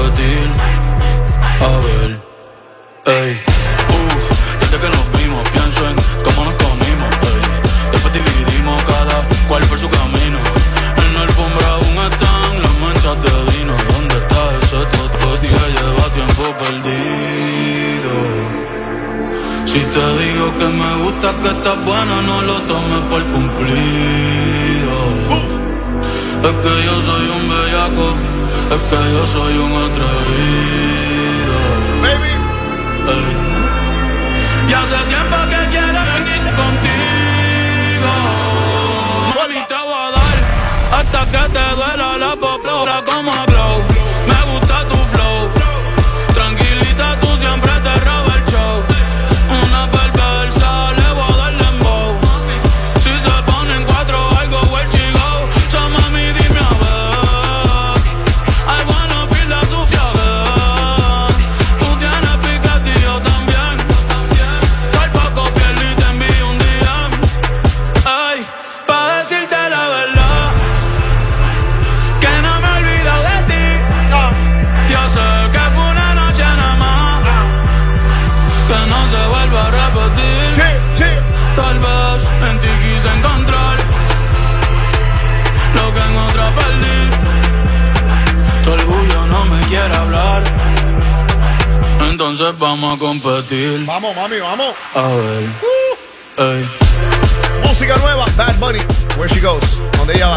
repetir. A ver, ey. Desde que nos vimos pienso en cómo nos comimos, ey. Después dividimos cada cual por su camino. En la alfombra aún están las manchas de vino. ¿Dónde está ese totote que lleva tiempo perdido? Si te digo que me gusta, que estás buena, no lo tomes por cumplido. Es que yo soy un bellaco, es que yo soy un atrevido. Baby. Ey. Y hace tiempo que quiero venir contigo. Mami, te voy a dar hasta que te duela la popora como glow. Me gusta tu flow. Tranquilita, tú siempre te robas el show. Una perversa, le voy a dar dembow. Si se ponen cuatro, algo where she go. So mami, dime a ver. I wanna feel la sucia vez. Tú tienes piquete y yo también. Por poco piel y te envío un DM. Ay, pa' decirte la verdad, que no me he olvidado de ti. Yo sé que fue una noche nada más, que no se vuelva a repetir. Tal vez en ti quise encontrar lo que en otra perdí. Tu orgullo no me quiere hablar, entonces vamos a competir. Vamos, mami, vamos. A ver, ey. Música nueva, Bad Bunny. Where she goes, donde ella va.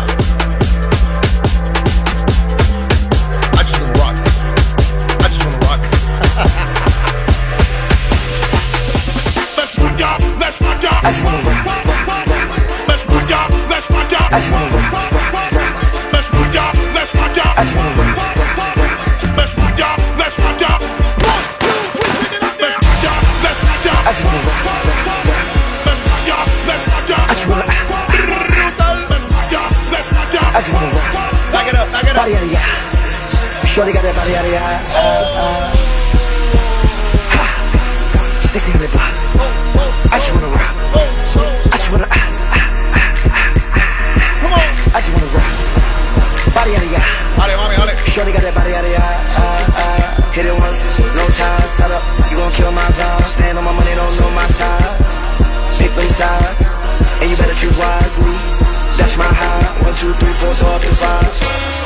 I just wanna rock. I just wanna rock. Let's rock, y'all. Let's rock, y'all. I just wanna rock. Let's rock, y'all. Let's rock, y'all. I just wanna rock. Let's rock, y'all. Let's rock, y'all. I just wanna rock. Let's rock, y'all. Let's rock, y'all. Let's rock, y'all. Let's rock, y'all. I just wanna rock. Let's rock, y'all. Let's rock, y'all. I just wanna. Let's rock, y'all. Let's rock, y'all. I just wanna rock. Back it up, back it up. Body out of ya. Shorty got that body out of ya. Ha. 1600 block. I just wanna rock. I just wanna. Come on. I just wanna rock. Body out of ya. Dale, mami, dale. Shorty got that body out of ya. Hit it once, no time. Set up. You gon' kill my vibe. Stand on my money, don't know my size. Pick them sides, and you better choose wisely. That's my high. 1, 2, 3, 4, 5.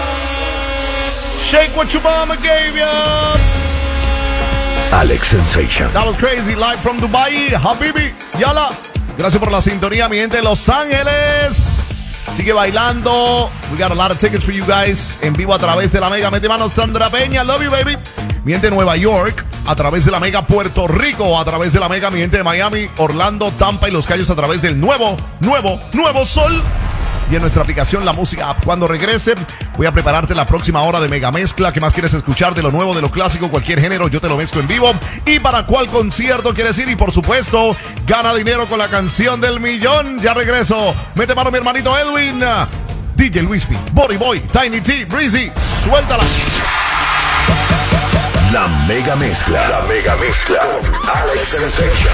Shake what your mama gave ya. Alex Sensation. That was crazy. Live from Dubai. Habibi. Yala. Gracias por la sintonía, mi gente de Los Ángeles. Sigue bailando. We got a lot of tickets for you guys. En vivo a través de la Mega. Mete mano Sandra Peña. Love you, baby. Mi gente de Nueva York. A través de la Mega. Puerto Rico. A través de la Mega. Mi gente de Miami, Orlando, Tampa y Los Cayos. A través del nuevo Sol. Y en nuestra aplicación La Música App. Cuando regrese, voy a prepararte la próxima hora de Mega Mezcla. ¿Qué más quieres escuchar? De lo nuevo, de lo clásico, cualquier género, yo te lo mezclo en vivo. ¿Y para cuál concierto quieres ir? Y por supuesto, gana dinero con la canción del millón. Ya regreso. Mete mano mi hermanito Edwin, DJ Luispi, Body Boy, Tiny T, Breezy. Suéltala. La Mega Mezcla. La Mega Mezcla. Con Alex Sensation.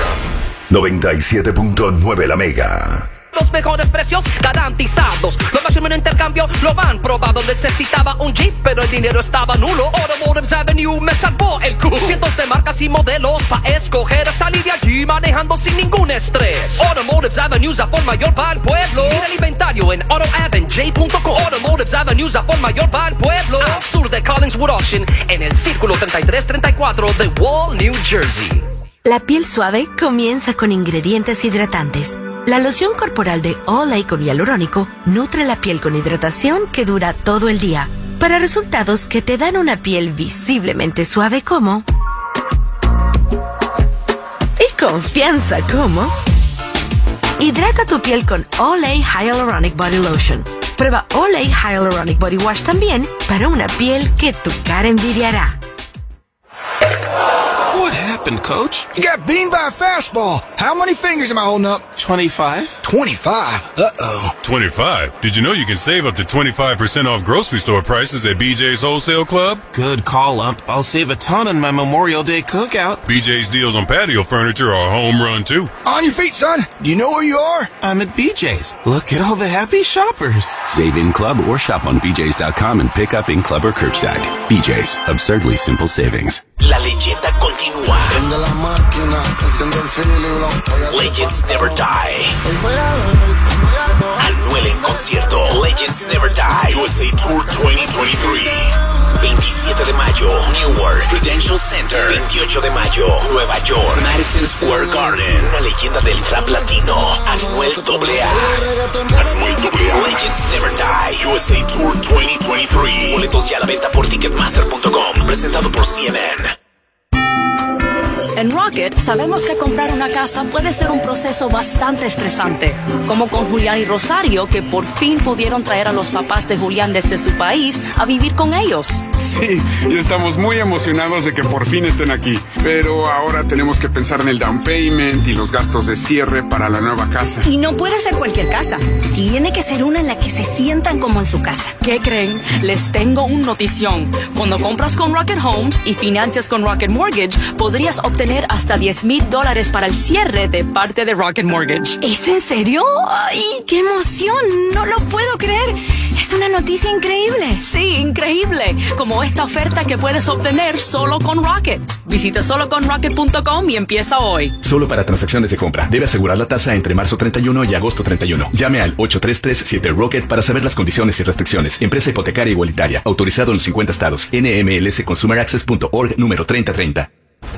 97.9 La Mega. Los mejores precios garantizados. Lo máximo en intercambio lo han probado. Necesitaba un Jeep, pero el dinero estaba nulo. Automotives Avenue me salvó el culo. Cientos de marcas y modelos pa' escoger. Salí de allí manejando sin ningún estrés. Automotives Avenue por mayor para el pueblo. Mira el inventario en autoavenj.com. Automotives Avenue por mayor para el pueblo. Al sur de Collingswood Auction, en el círculo 3334 de Wall, New Jersey. La piel suave comienza con ingredientes hidratantes. La loción corporal de Olay con hialurónico nutre la piel con hidratación que dura todo el día, para resultados que te dan una piel visiblemente suave como... y confianza como... Hidrata tu piel con Olay Hyaluronic Body Lotion. Prueba Olay Hyaluronic Body Wash también para una piel que tu cara envidiará. What happened, Coach? You got beamed by a fastball. How many fingers am I holding up? 25. 25? Uh-oh. 25? Did you know you can save up to 25% off grocery store prices at BJ's Wholesale Club? Good call, Ump. I'll save a ton on my Memorial Day cookout. BJ's deals on patio furniture are a home run, too. On your feet, son. Do you know where you are? I'm at BJ's. Look at all the happy shoppers. Save in club or shop on BJ's.com and pick up in club or curbside. BJ's. Absurdly simple savings. La leyenda continúa. Legends Never Die. Anuel en concierto. Legends Never Die. USA Tour 2023. 27 de mayo, Newark, Prudential Center. 28 de mayo, Nueva York, Madison Square Garden. Una leyenda del rap latino, Anuel AA. Anuel AA. Legends Never Die. USA Tour 2023. Boletos ya a la venta por Ticketmaster.com. Presentado por CNN. En Rocket sabemos que comprar una casa puede ser un proceso bastante estresante, como con Julián y Rosario, que por fin pudieron traer a los papás de Julián desde su país a vivir con ellos. Sí, y estamos muy emocionados de que por fin estén aquí, pero ahora tenemos que pensar en el down payment y los gastos de cierre para la nueva casa. Y no puede ser cualquier casa, tiene que ser una en la que se sientan como en su casa. ¿Qué creen? Les tengo un notición. Cuando compras con Rocket Homes y financias con Rocket Mortgage, podrías obtener hasta $10,000 para el cierre de parte de Rocket Mortgage. ¿Es en serio? ¡Ay, qué emoción! No lo puedo creer. Es una noticia increíble. Sí, increíble. Como esta oferta que puedes obtener solo con Rocket. Visita soloconrocket.com y empieza hoy. Solo para transacciones de compra. Debe asegurar la tasa entre marzo 31 y agosto 31. Llame al 833-7-ROCKET para saber las condiciones y restricciones. Empresa hipotecaria igualitaria. Autorizado en los 50 estados. NMLSConsumerAccess.org número 3030.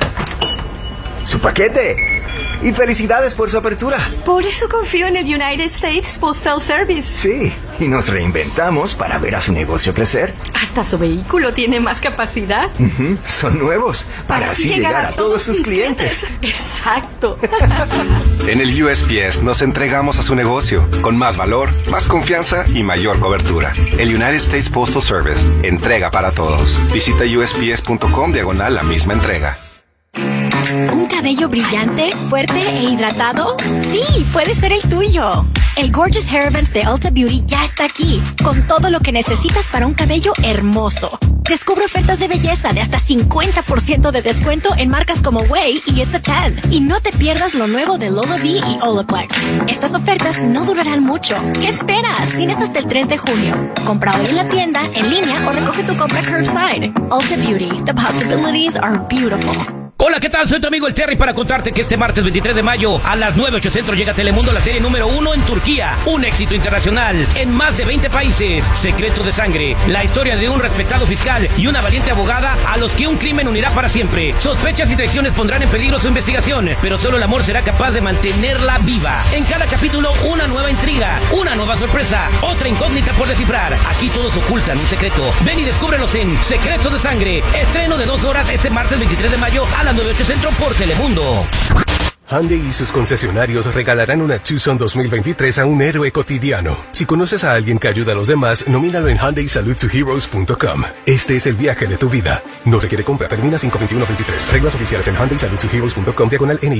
¡Su paquete! Y felicidades por su apertura. Por eso confío en el United States Postal Service. Sí, y nos reinventamos para ver a su negocio crecer. Hasta su vehículo tiene más capacidad. Son nuevos, para así llegar a todos sus clientes. Exacto. En el USPS nos entregamos a su negocio, con más valor, más confianza y mayor cobertura. El United States Postal Service, entrega para todos. Visita USPS.com/la misma entrega. ¿Un cabello brillante, fuerte e hidratado? Sí, puede ser el tuyo. El Gorgeous Hair Event de Ulta Beauty ya está aquí, con todo lo que necesitas para un cabello hermoso. Descubre ofertas de belleza de hasta 50% de descuento en marcas como Way y It's a 10. Y no te pierdas lo nuevo de Lola B y Olaplex. Estas ofertas no durarán mucho. ¿Qué esperas? Tienes hasta el 3 de junio. Compra hoy en la tienda, en línea o recoge tu compra curbside. Ulta Beauty. The possibilities are beautiful. Hola, ¿qué tal? Soy tu amigo el Terry para contarte que este martes 23 de mayo a las 9:08 centro llega a Telemundo la serie número 1 en Turquía. Un éxito internacional en más de 20 países. Secreto de Sangre. La historia de un respetado fiscal y una valiente abogada a los que un crimen unirá para siempre. Sospechas y traiciones pondrán en peligro su investigación, pero solo el amor será capaz de mantenerla viva. En cada capítulo, una nueva intriga, una nueva sorpresa, otra incógnita por descifrar. Aquí todos ocultan un secreto. Ven y descúbrelos en Secreto de Sangre. Estreno de 2 horas este martes 23 de mayo a las 9:08 centro por Telemundo. Hyundai y sus concesionarios regalarán una Tucson 2023 a un héroe cotidiano. Si conoces a alguien que ayuda a los demás, nomínalo en HyundaiSalutToHeroes.com. Este es el viaje de tu vida. No requiere compra. Termina 5/21/23. Reglas oficiales en HyundaiSalutToHeroes.com/NY.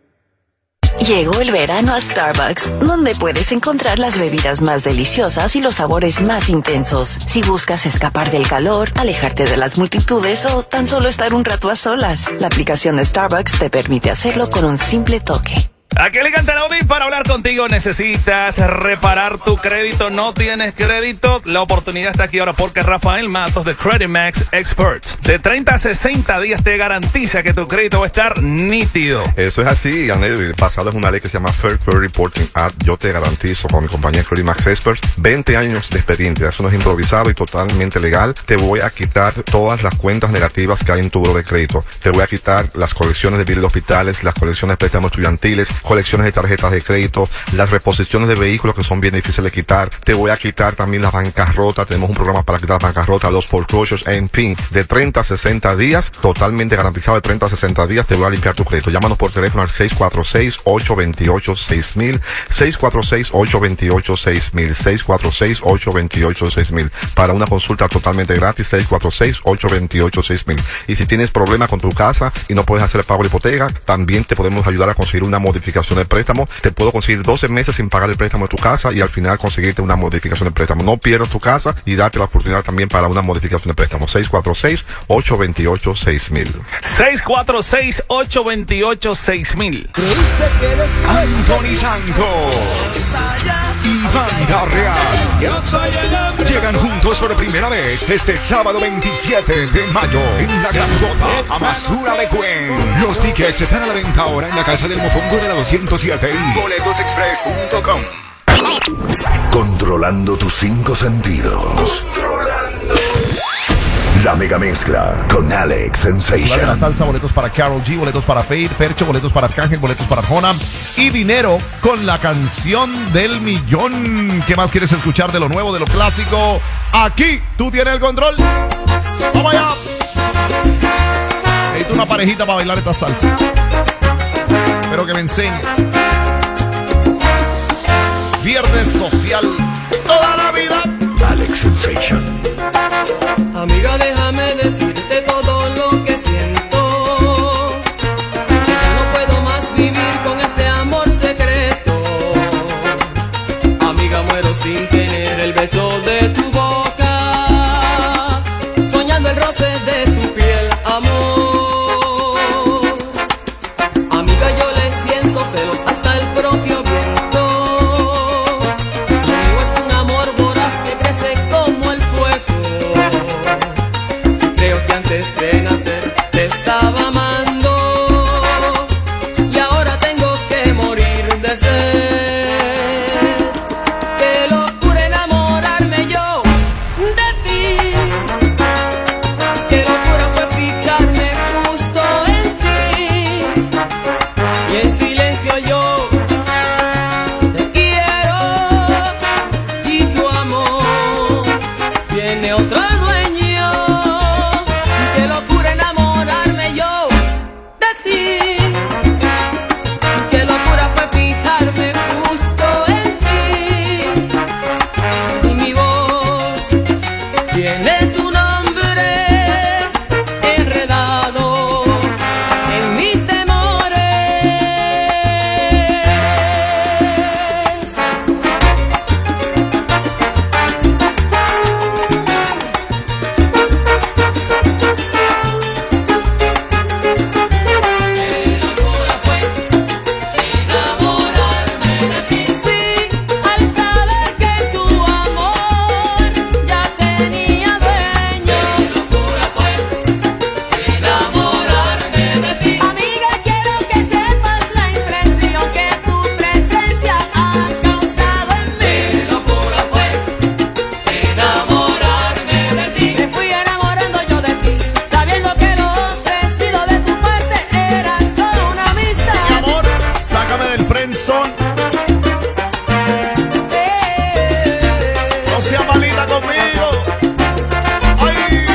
Llegó el verano a Starbucks, donde puedes encontrar las bebidas más deliciosas y los sabores más intensos. Si buscas escapar del calor, alejarte de las multitudes o tan solo estar un rato a solas, la aplicación de Starbucks te permite hacerlo con un simple toque. Aquí le cantan Audi para hablar contigo. Necesitas reparar tu crédito, no tienes crédito. La oportunidad está aquí ahora porque Rafael Matos de Credit Max Expert de 30 a 60 días te garantiza que tu crédito va a estar nítido. Eso es así, Anel. Pasado es una ley que se llama Fair Credit Reporting Act. Yo te garantizo con mi compañía Credit Max Expert 20 años de experiencia. Eso no es improvisado y totalmente legal. Te voy a quitar todas las cuentas negativas que hay en tu buro de crédito. Te voy a quitar las colecciones de biles de hospitales, las colecciones de préstamos estudiantiles, colecciones de tarjetas de crédito, las reposiciones de vehículos que son bien difíciles de quitar. Te voy a quitar también las bancarrotas. Tenemos un programa para quitar las bancarrotas, los foreclosures, en fin, de 30 a 60 días, totalmente garantizado. De 30 a 60 días te voy a limpiar tu crédito. Llámanos por teléfono al 646-828-6000, 646-828-6000, 646-828-6000 para una consulta totalmente gratis, 646-828-6000. Y si tienes problemas con tu casa y no puedes hacer el pago de hipoteca, también te podemos ayudar a conseguir una modificación modificación del préstamo. Te puedo conseguir 12 meses sin pagar el préstamo de tu casa y al final conseguirte una modificación de préstamo. No pierdas tu casa y darte la oportunidad también para una modificación de préstamo. 646-828-6000. 646-828-6000. Anthony Santos y Banda Real llegan juntos por primera vez este sábado 27 de mayo en la Gran Gota, Amasura de Cuen. Los tickets están a la venta ahora en la Casa del Mofongo de la 207 y boletosexpress.com. Controlando tus 5 sentidos. La mega mezcla con Alex Sensation. De la salsa, boletos para Karol G, boletos para Fade, Percho, boletos para Arcángel, boletos para Arjona y dinero con la canción del millón. ¿Qué más quieres escuchar de lo nuevo, de lo clásico? Aquí tú tienes el control. ¡Vamos allá! Necesito una parejita para bailar esta salsa. Espero que me enseñe. Viernes social, toda la vida. Alex Sensation. Amiga, déjame decirte todo lo que siento. Que ya no puedo más vivir con este amor secreto. Amiga, muero sin tener el beso de tu boca, soñando el roce de tu piel, amor. Amiga, yo le siento celos hasta el propio viento. Lo mío es un amor voraz que crece como el fuego. Creo que antes de nacer te estaba amando y ahora tengo que morir de sed. Qué locura enamorarme yo de ti. Qué locura fue fijarme justo en ti. Y en silencio yo te quiero y tu amor tiene otro dueño. Qué locura enamorarme yo de ti. Qué locura fue fijarme justo en ti. Y mi voz tiene tu nombre enredado en mis temores. Al saber que tu amor ya tenía dueño. Qué locura fue enamorarme de ti. Amiga, quiero que sepas la impresión que tu presencia ha causado en mí. Qué locura fue enamorarme de ti. Me fui enamorando yo de ti, sabiendo que lo ofrecido de tu parte era solo una amistad. Mi amor, sácame del friendzone. No seas malita conmigo. Ay.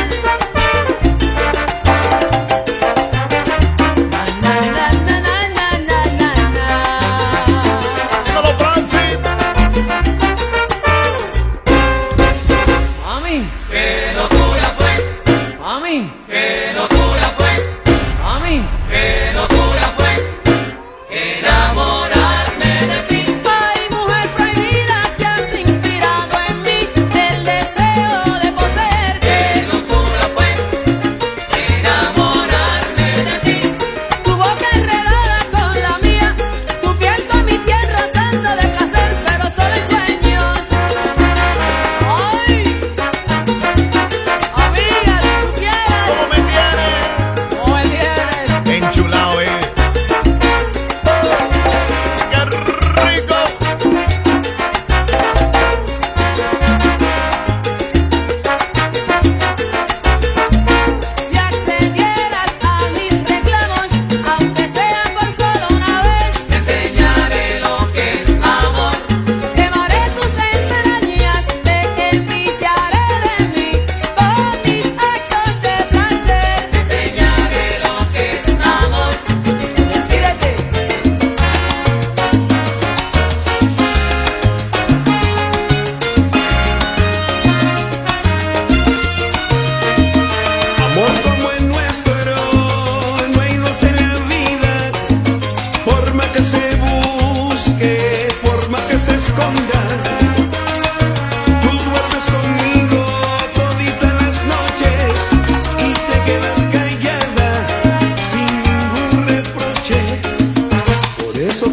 Dímelo, Francis. Mami, qué locura fue. Mami, qué locura fue. Mami, qué locura fue enamorarme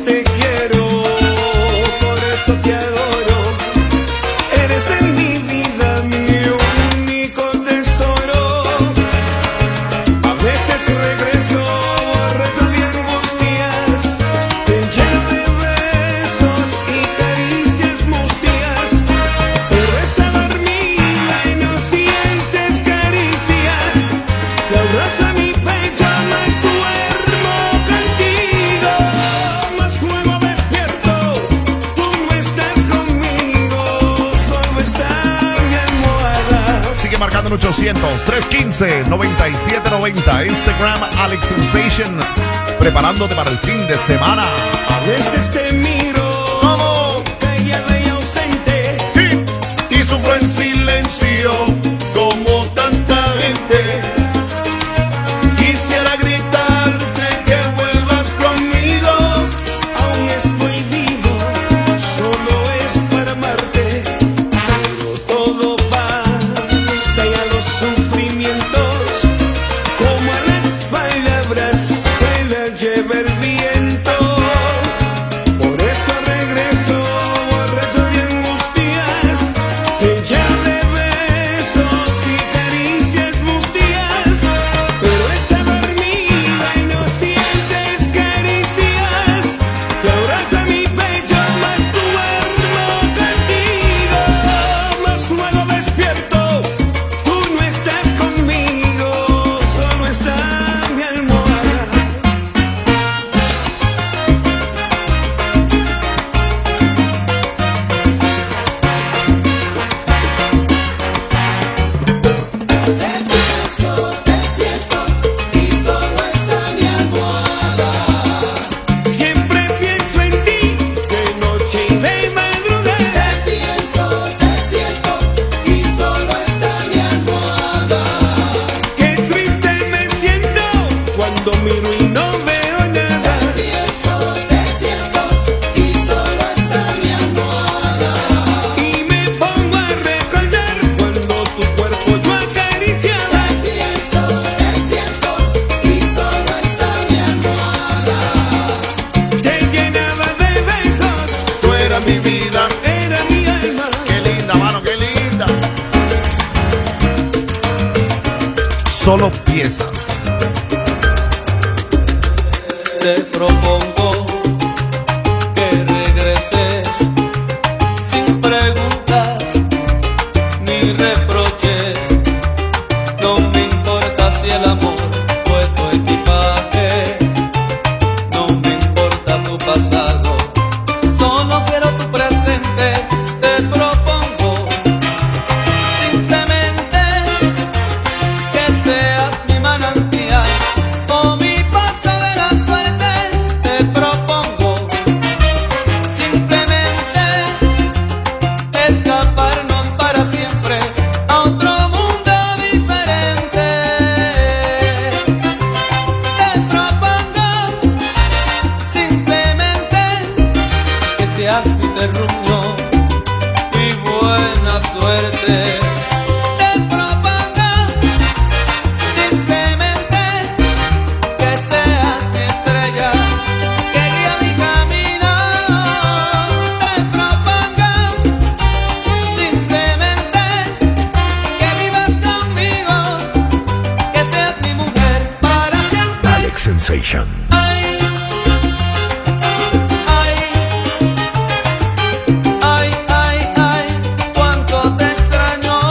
te quiero, por eso te adoro. Eres en mi vida mi único tesoro. A veces regreso borracho de angustias, te lleno de besos y caricias mustias, pero está dormida y no sientes caricias. Te abraza mi pecho, más duermo contigo, más luego despierto, tú no estás conmigo, solo está mi almohada. Sigue marcando en 800-315-9790. Instagram Alex Sensation. Preparándote para el fin de semana. A veces te miro callada y ausente, y sufro en silencio como tanta gente. Quisiera gritarte que vuelvas conmigo, aún estoy vivo, solo es para amarte, pero todo pasa y a los sufrimientos, como a las palabras se las lleva el viento. Por eso regreso borracho de angustias, te lleno de besos y caricias mustias, pero está dormida y no sientes caricias. Te abraza mi pecho, más duermo contigo, más luego despierto, tú no estás conmigo, solo está mi almohada. Siempre pienso en ti, de noche y de madrugada. Te pienso, te siento, y solo está mi almohada. Qué triste me siento cuando miro y no veo nada. Te pienso, te siento, y solo está mi almohada. Y me pongo a recordar cuando tu cuerpo yo acariciaba. Te pienso, te siento, y solo está mi almohada. Te llenaba de besos, tú eras mi vida, era mi alma. Qué linda, mano, qué linda. Solo piezas. Te propongo que regreses sin preguntas ni reproches. No me importa si el amor fue tu equipaje, no me importa tu pasado, solo quiero tu presente. Te propongo simplemente que seas mi manantial o mi paso de la suerte. Te propongo simplemente escaparnos para siempre a otro mundo diferente. Te propongo simplemente que seas mi terruño y buena suerte. Te propongo simplemente que seas mi estrella que guía mi camino. Te propongo simplemente que vivas conmigo, que seas mi mujer para siempre. Alex Sensation. Ay, ay, ay, ay, ay, cuánto te extraño.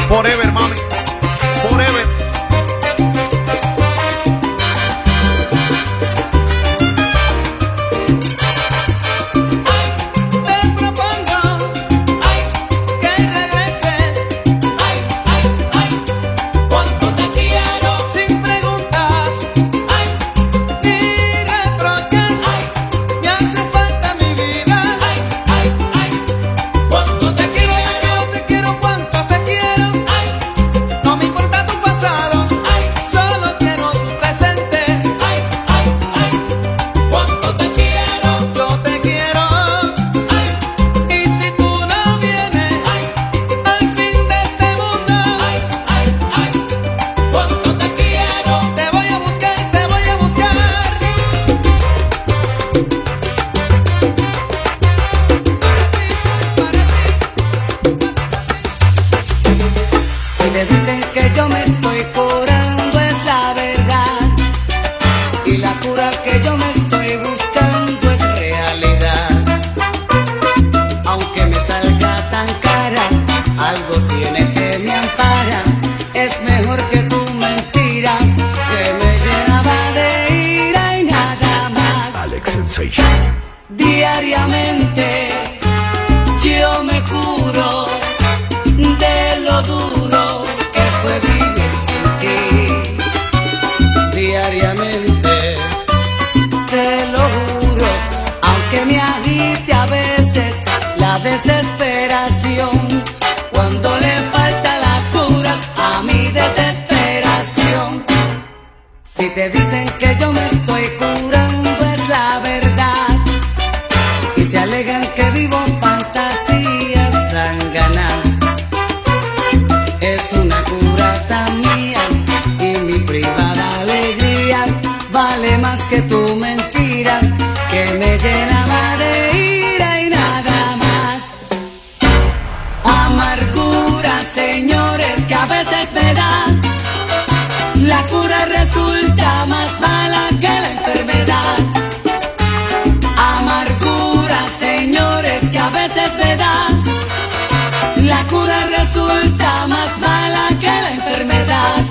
Forever, mami. Forever. Me dicen que yo me estoy curando, es la verdad. Y la cura que yo me estoy buscando es realidad. Aunque me salga tan cara, algo tiene que me ampara. Es mejor que tu mentira, que me llenaba de ira y nada más. Alex Sensation. Diariamente yo me curo de lo duro que fue vivir sin ti. Diariamente te lo juro, aunque me agite a veces la desesperación, cuando le falta la cura a mi desesperación. Si te dicen que yo me estoy curando es la verdad, y se alegan que vivo fantasías zánganas. Es una cura tan mía y mi privada alegría vale más que tu mentira, que me llenaba de ira y nada más. Amargura, señores, que a veces me dan. La cura resulta más mala que la enfermedad. Amargura, señores, que a veces me dan. La cura resulta más mala que la enfermedad.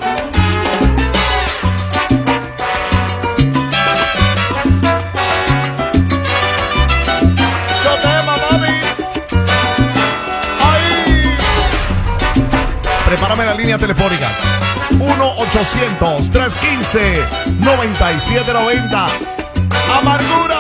Yo te amo, mami. ¡Ay! Prepárame las líneas telefónicas. 1-800-315-9790. Amargura.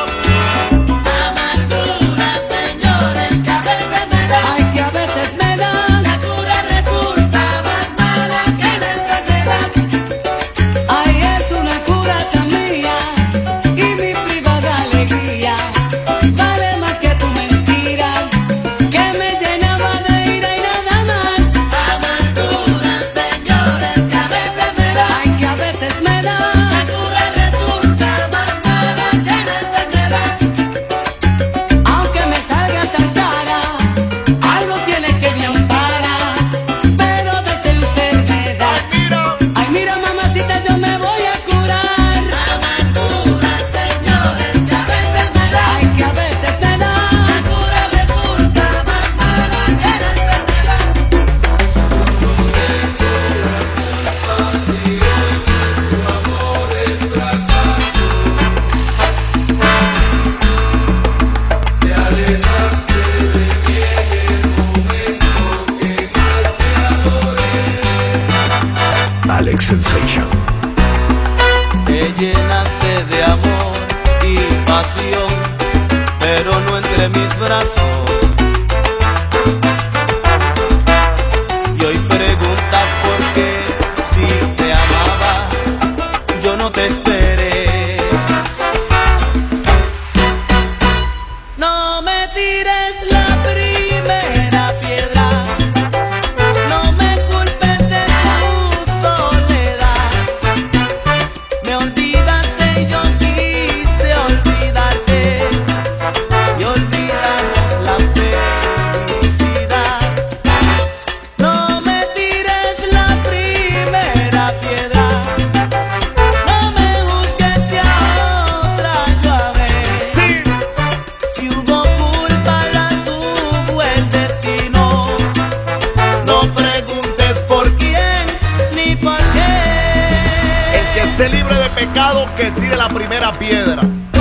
Alex Sensation. Te llenaste de amor y pasión, pero no entre mis brazos. Y hoy preguntas por qué, si te amaba, yo no te esperé. No me tires la primera piedra, no me culpes de tu soledad. Me olvidaste y yo quise olvidarte, y olvidamos la pecado que tire la primera piedra.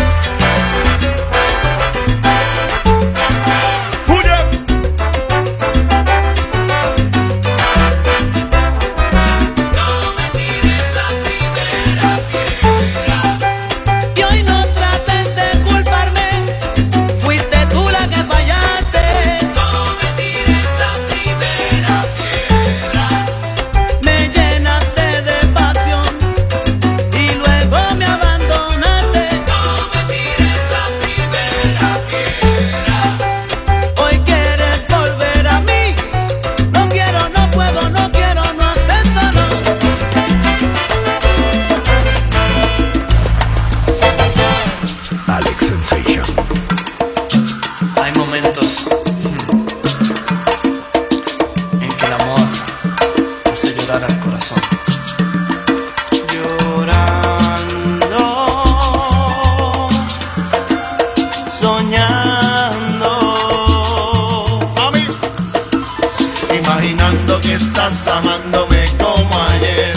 Imaginando que estás amándome como ayer,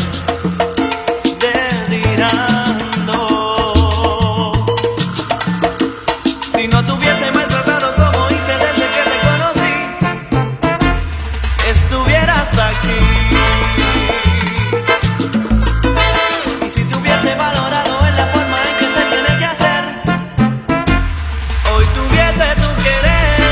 delirando. Si no te hubiese maltratado como hice desde que te conocí, estuvieras aquí. Y si te hubiese valorado en la forma en que se tiene que hacer, hoy tuviese tu querer.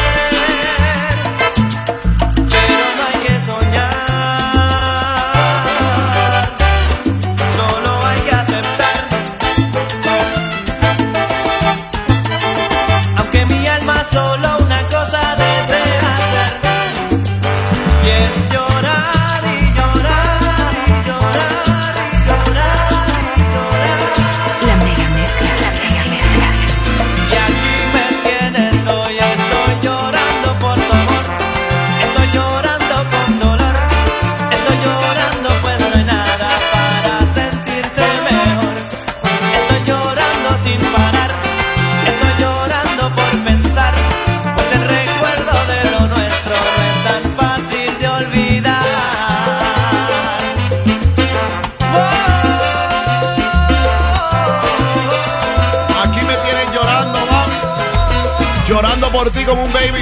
Llorando por ti como un baby.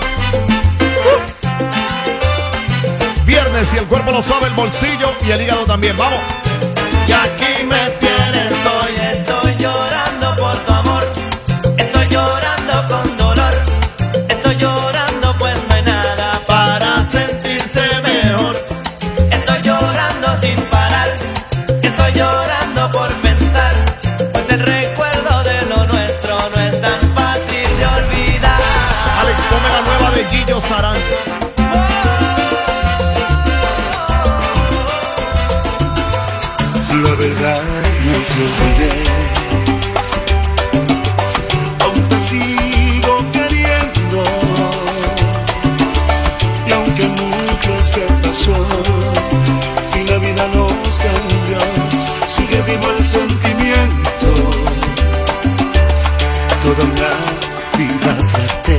Viernes y el cuerpo lo sabe, el bolsillo y el hígado también. Vamos. Y aquí me tienes hoy, estoy llorando por tu amor. Estoy llorando con dolor. Estoy llorando pues no hay nada para sentirse mejor. Estoy llorando sin parar. Estoy llorando por pensar, pues el recuerdo de lo nuestro no es tan fácil de olvidar. Alex, ponme la nueva de Gillo Sarán. La verdad no te olvidé, aún te sigo queriendo. Y aunque mucho es que pasó y la vida nos cambió, sigue vivo el sentimiento. Toda una vida traté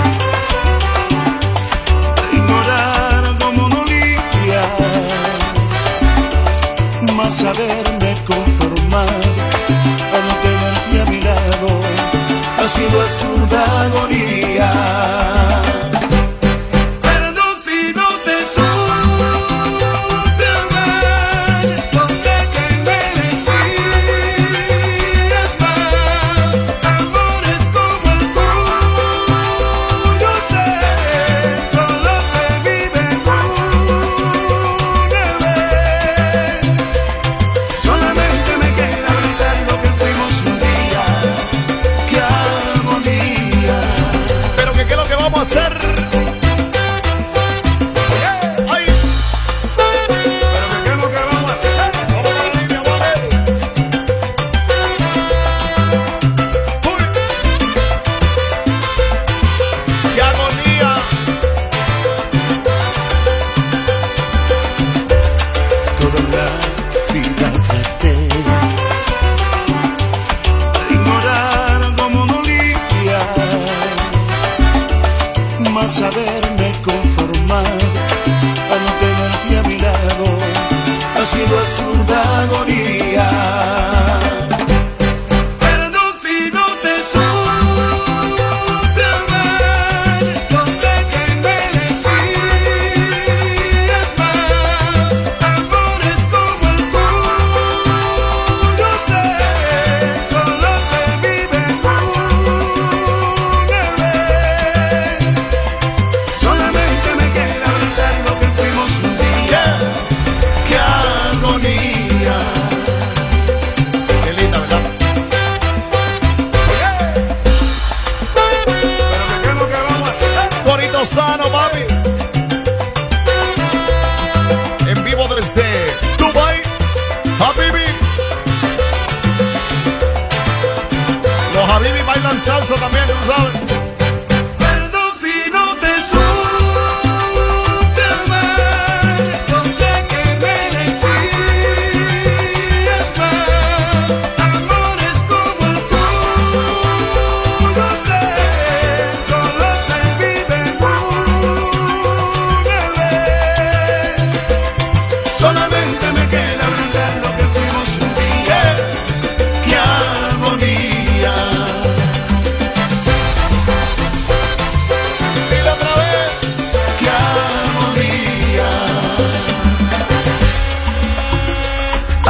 de ignorar como no limpias, más haberme conformado a no tenerte a mi lado ha sido absurda agonía. Perdón si no te supe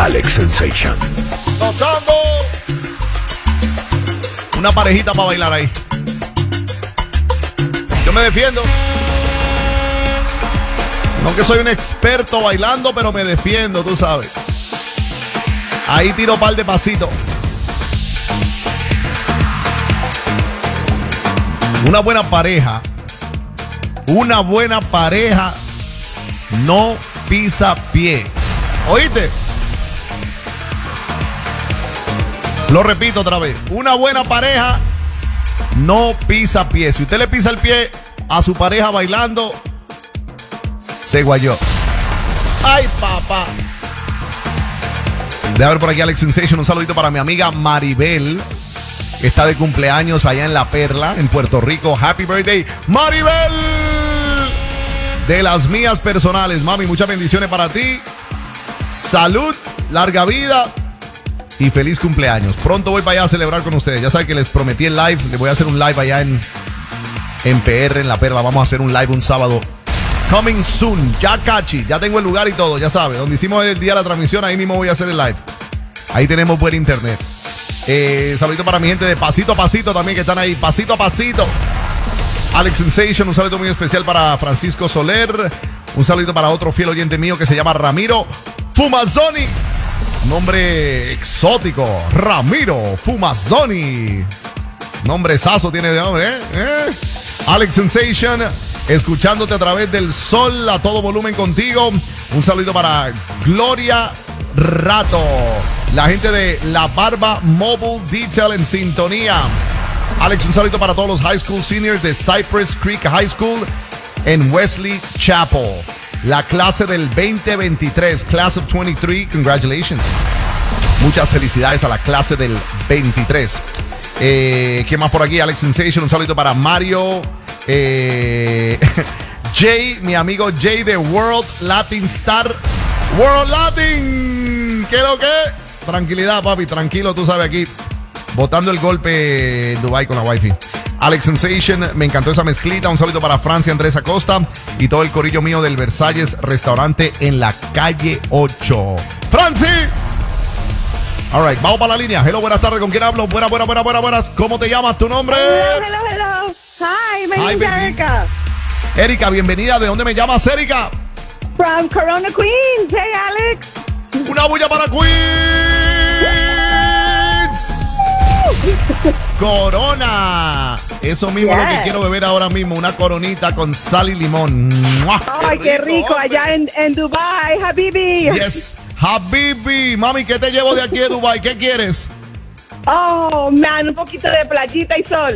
Alex Sensation. Gozando. Una parejita para bailar ahí. Yo me defiendo. No que soy un experto bailando, pero me defiendo, tú sabes. Ahí tiro par de pasitos. Una buena pareja no pisa pie. ¿Oíste? Lo repito otra vez. Una buena pareja no pisa pie. Si usted le pisa el pie a su pareja bailando, se guayó. ¡Ay, papá! Déjame ver por aquí Alex Sensation. Un saludito para mi amiga Maribel, que está de cumpleaños allá en La Perla, en Puerto Rico. Happy birthday, Maribel. De las mías personales, mami, muchas bendiciones para ti. Salud, larga vida y feliz cumpleaños. Pronto voy para allá a celebrar con ustedes. Ya saben que les prometí el live. Les voy a hacer un live allá en PR, en La Perla. Vamos a hacer un live un sábado. Coming soon. Ya cachi. Ya tengo el lugar y todo. Ya saben. Donde hicimos el día de la transmisión, ahí mismo voy a hacer el live. Ahí tenemos buen internet. Saludito para mi gente de Pasito a Pasito también, que están ahí. Pasito a Pasito. Alex Sensation. Un saludo muy especial para Francisco Soler. Un saludito para otro fiel oyente mío que se llama Ramiro Fumazzoni. Nombre exótico. Ramiro Fumazzoni. Nombre sazo tiene de hombre, Alex Sensation, escuchándote a través del sol a todo volumen contigo. Un saludo para Gloria Rato, la gente de La Barba Mobile Detail en sintonía. Alex, un saludo para todos los high school seniors de Cypress Creek High School en Wesley Chapel. La clase del 2023, Class of 23, congratulations. Muchas felicidades a la clase del 23. ¿Qué más por aquí? Alex Sensation, un saludo para Mario. Jay, mi amigo Jay de World Latin Star. World Latin. ¿Qué es lo que? Tranquilidad, papi, tranquilo, tú sabes, aquí botando el golpe en Dubai con la wifi. Alex Sensation, me encantó esa mezclita. Un saludo para Francia Andrés Acosta y todo el corillo mío del Versalles Restaurante en la calle 8. ¡Franci! All right, vamos para la línea. Hello, buenas tardes. ¿Con quién hablo? Buenas. ¿Cómo te llamas? ¿Tu nombre? Hello. Hi, my name is Erica. Erika, bienvenida. ¿De dónde me llamas, Erika? From Corona, Queens. Hey, Alex. Una bulla para Queens. Corona. Eso mismo es lo que quiero beber ahora mismo. Una coronita con sal y limón. Ay, qué rico. Allá en Dubai, Habibi. Yes, Habibi. Mami, ¿qué te llevo de aquí de Dubai? ¿Qué quieres? Oh, man, un poquito de playita y sol.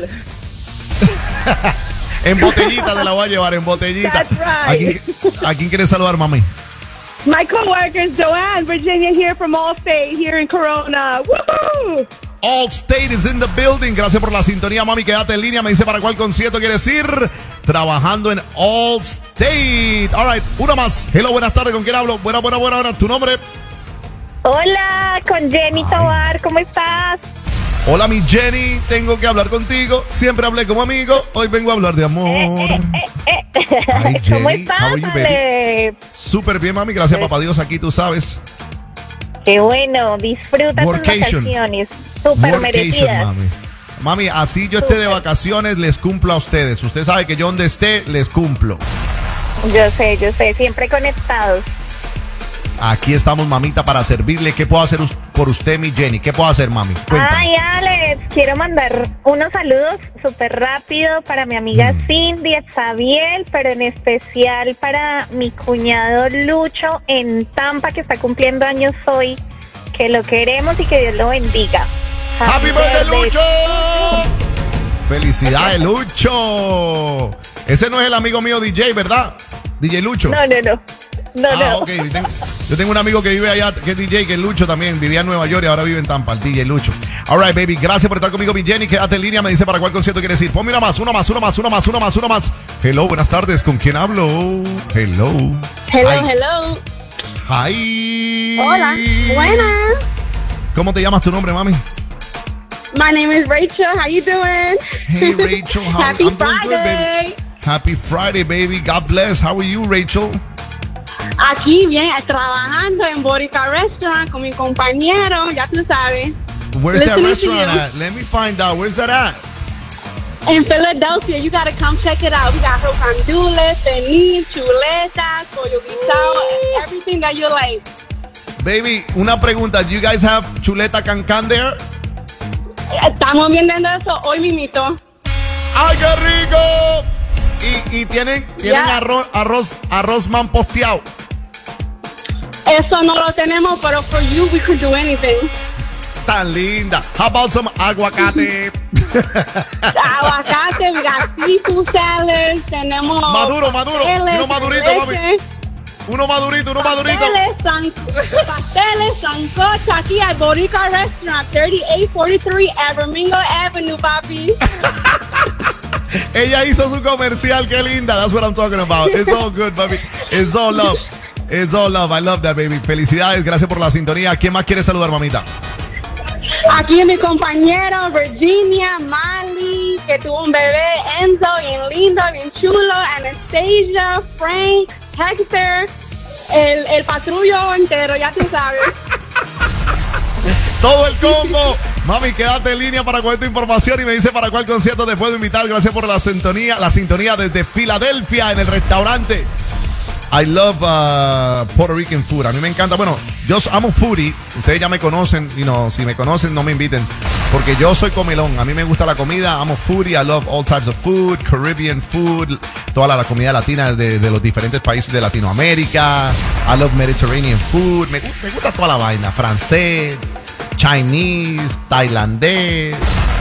En botellita te la voy a llevar, en botellita. That's right. ¿A quién quieres saludar, mami? My coworkers, Joanne, Virginia, here from Allstate, here in Corona. Woohoo! Allstate is in the building. Gracias por la sintonía, mami. Quédate en línea. Me dice para cuál concierto quieres ir. Trabajando en Allstate. All right, una más. Hello, buenas tardes. ¿Con quién hablo? Buena. ¿Tu nombre? Hola, con Jenny Tobar. ¿Cómo estás? Hola, mi Jenny. Tengo que hablar contigo. Siempre hablé como amigo. Hoy vengo a hablar de amor. Ay, Jenny. ¿Cómo estás, How are you, baby? Súper bien, mami. Gracias, papá Dios. Aquí tú sabes. Qué bueno. Disfruta tus vacaciones. Súper merecidas. Mami, así yo esté de vacaciones, les cumplo a ustedes. Usted sabe que yo donde esté, les cumplo. Yo sé. Siempre conectados. Aquí estamos, mamita, para servirle. ¿Qué puedo hacer por usted, mi Jenny? ¿Qué puedo hacer, mami? Cuéntame. Ay, Alex, quiero mandar unos saludos súper rápido para mi amiga Cindy, Xavier, pero en especial para mi cuñado Lucho en Tampa, que está cumpliendo años hoy. Que lo queremos y que Dios lo bendiga. ¡Happy birthday, Lucho! ¡Felicidades, Lucho! Ese no es el amigo mío DJ, ¿verdad? DJ Lucho. No. Ok. Yo tengo un amigo que vive allá, que es DJ, que es Lucho también. Vivía en Nueva York y ahora vive en Tampa, el DJ Lucho. All right, baby. Gracias por estar conmigo, mi Jenny. Quédate en línea. Me dice para cuál concierto quieres ir. Ponme una más. Hello, buenas tardes. ¿Con quién hablo? Hello. Hello. Hi. Hola. Buenas. ¿Cómo te llamas? Tu nombre, mami? My name is Rachel. How you doing? Hey, Rachel. Happy I'm doing Friday. good, baby. Happy Friday, baby. God bless. How are you, Rachel? Aquí bien, trabajando en Borica Restaurant con mi compañero, ya tú sabes. Where's that Listening to restaurant you. at? Let me find out. Where's that at? In Philadelphia, you gotta come check it out. We got rocandules, pernil, chuletas, pollo guisado, everything that you like. Baby, una pregunta. Do you guys have chuleta cancan there? Estamos vendiendo eso hoy mismito. ¡Ay, qué rico! Y tienen Ya. arroz mamposteado. Eso no lo tenemos, pero for you we could do anything. Tan linda. How about some aguacate? Aguacate, we got seafood salads, tenemos Maduro. pasteles, Uno madurito, leche, mami. Uno madurito. Pasteles, sancocho aquí al Borica Restaurant, 3843 Evermingo Avenue, papi. Ella hizo su comercial, qué linda. That's what I'm talking about. It's all good, baby. It's all love. It's all love. I love that, baby. Felicidades, gracias por la sintonía. ¿Quién más quiere saludar, mamita? Aquí mi compañero Virginia, Mali, que tuvo un bebé, Enzo, bien lindo, bien chulo, Anastasia, Frank, Hector, el patrullo entero, ya tú sabes. Todo el combo. Mami, quédate en línea para cuál tu información y me dice para cuál concierto te puedo invitar. Gracias por la sintonía desde Filadelfia en el restaurante. I love Puerto Rican food. A mí me encanta. Bueno, yo amo foodie. Ustedes ya me conocen. Si me conocen, no me inviten. Porque yo soy comelón. A mí me gusta la comida. Amo foodie. I love all types of food. Caribbean food. Toda la comida latina de los diferentes países de Latinoamérica. I love Mediterranean food. Me gusta toda la vaina. Francés, Chinese, tailandés.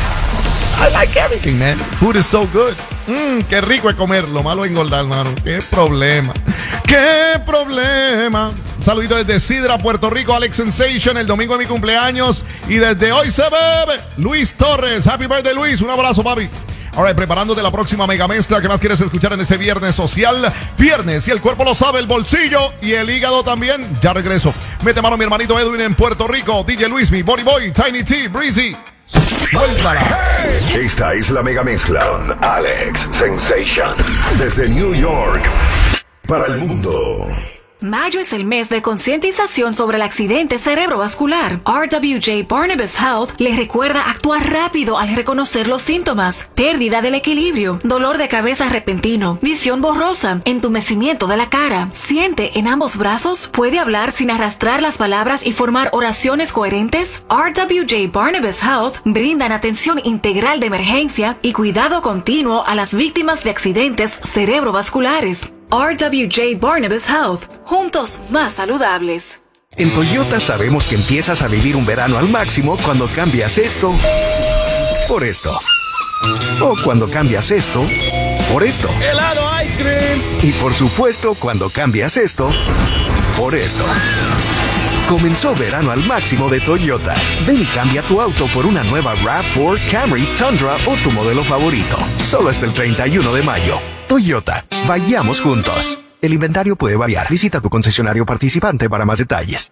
I like everything, man. Food is so good. Qué rico es comer. Lo malo es engordar, mano. Qué problema. Qué problema. Un saludito desde Sidra, Puerto Rico. Alex Sensation. El domingo de mi cumpleaños. Y desde hoy se bebe. Luis Torres. Happy birthday, Luis. Un abrazo, papi. Alright, preparándote la próxima mega mezcla. ¿Qué más quieres escuchar en este viernes social? Viernes, y el cuerpo lo sabe, el bolsillo y el hígado también. Ya regreso. Mete mano mi hermanito Edwin en Puerto Rico. DJ Luismi, Body Boy, Tiny T, Breezy. Suéltala. Esta es la mega mezcla con Alex Sensation. Desde New York para el mundo. Mayo es el mes de concientización sobre el accidente cerebrovascular. RWJ Barnabas Health le recuerda actuar rápido al reconocer los síntomas: pérdida del equilibrio, dolor de cabeza repentino, visión borrosa, entumecimiento de la cara, siente en ambos brazos, puede hablar sin arrastrar las palabras y formar oraciones coherentes. RWJ Barnabas Health brindan atención integral de emergencia y cuidado continuo a las víctimas de accidentes cerebrovasculares. RWJ Barnabas Health. Juntos más saludables. En Toyota sabemos que empiezas a vivir un verano al máximo cuando cambias esto por esto. O cuando cambias esto por esto. ¡Helado ice cream! Y por supuesto cuando cambias esto por esto. Comenzó verano al máximo de Toyota. Ven y cambia tu auto por una nueva RAV4, Camry, Tundra o tu modelo favorito. Solo hasta el 31 de mayo. Toyota, vayamos juntos. El inventario puede variar. Visita tu concesionario participante para más detalles.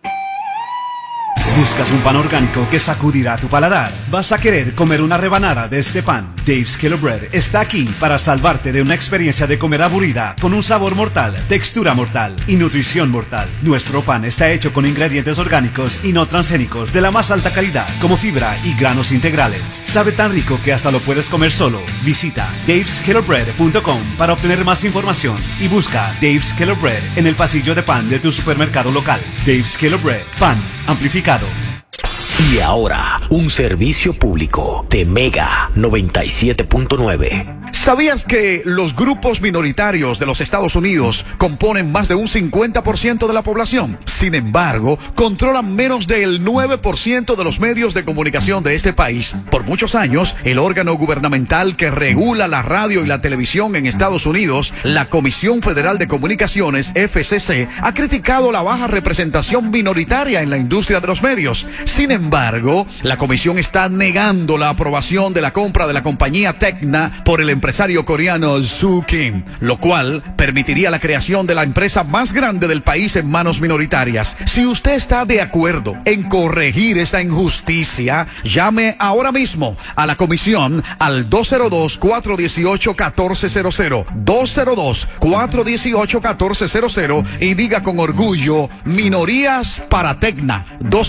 ¿Buscas un pan orgánico que sacudirá tu paladar? ¿Vas a querer comer una rebanada de este pan? Dave's Killer Bread está aquí para salvarte de una experiencia de comer aburrida con un sabor mortal, textura mortal y nutrición mortal. Nuestro pan está hecho con ingredientes orgánicos y no transgénicos de la más alta calidad, como fibra y granos integrales. Sabe tan rico que hasta lo puedes comer solo. Visita daveskillerbread.com para obtener más información y busca Dave's Killer Bread en el pasillo de pan de tu supermercado local. Dave's Killer Bread, pan amplificado. Y ahora, un servicio público de Mega 97.9. ¿Sabías que los grupos minoritarios de los Estados Unidos componen más de un 50% de la población? Sin embargo, controlan menos del 9% de los medios de comunicación de este país. Por muchos años, el órgano gubernamental que regula la radio y la televisión en Estados Unidos, la Comisión Federal de Comunicaciones, FCC, ha criticado la baja representación minoritaria en la industria de los medios. Sin embargo, la comisión está negando la aprobación de la compra de la compañía Tecna por el empresario empresario coreano Soo Kim, lo cual permitiría la creación de la empresa más grande del país en manos minoritarias. Si usted está de acuerdo en corregir esta injusticia, llame ahora mismo a la comisión al 202-418-1400, 202-418-1400 y diga con orgullo, minorías para Tecna,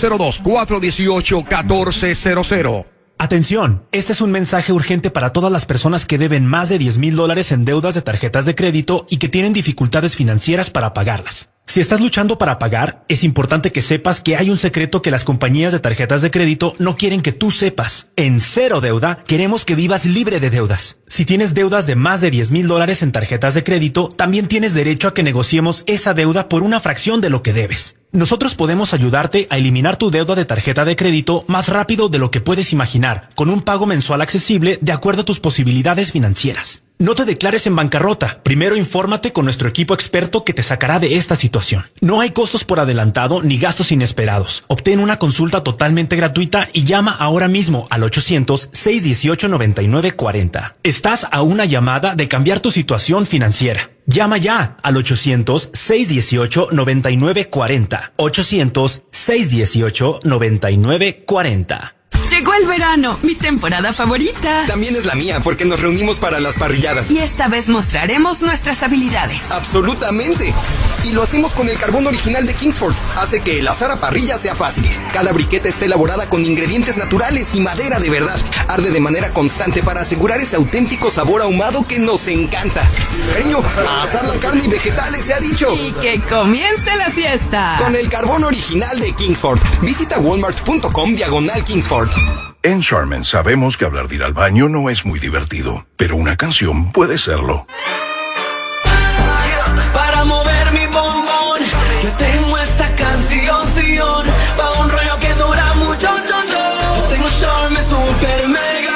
202-418-1400. Atención, este es un mensaje urgente para todas las personas que deben más de $10,000 en deudas de tarjetas de crédito y que tienen dificultades financieras para pagarlas. Si estás luchando para pagar, es importante que sepas que hay un secreto que las compañías de tarjetas de crédito no quieren que tú sepas. En Cero Deuda, queremos que vivas libre de deudas. Si tienes deudas de más de $10,000 en tarjetas de crédito, también tienes derecho a que negociemos esa deuda por una fracción de lo que debes. Nosotros podemos ayudarte a eliminar tu deuda de tarjeta de crédito más rápido de lo que puedes imaginar, con un pago mensual accesible de acuerdo a tus posibilidades financieras. No te declares en bancarrota. Primero infórmate con nuestro equipo experto que te sacará de esta situación. No hay costos por adelantado ni gastos inesperados. Obtén una consulta totalmente gratuita y llama ahora mismo al 800-618-9940. Estás a una llamada de cambiar tu situación financiera. Llama ya al 800-618-9940. 800-618-9940. Llegó el verano, mi temporada favorita. También es la mía, porque nos reunimos para las parrilladas. Y esta vez mostraremos nuestras habilidades. ¡Absolutamente! Y lo hacemos con el carbón original de Kingsford. Hace que el asar a parrilla sea fácil. Cada briqueta está elaborada con ingredientes naturales y madera de verdad. Arde de manera constante para asegurar ese auténtico sabor ahumado que nos encanta. Cariño, a asar la carne y vegetales se ha dicho. Y que comience la fiesta. Con el carbón original de Kingsford. Visita walmart.com/Kingsford. En Charmin sabemos que hablar de ir al baño no es muy divertido, pero una canción puede serlo. Para mover mi bombón, yo tengo esta canción, pa' un rollo que dura mucho, yo tengo Charmin Super Mega.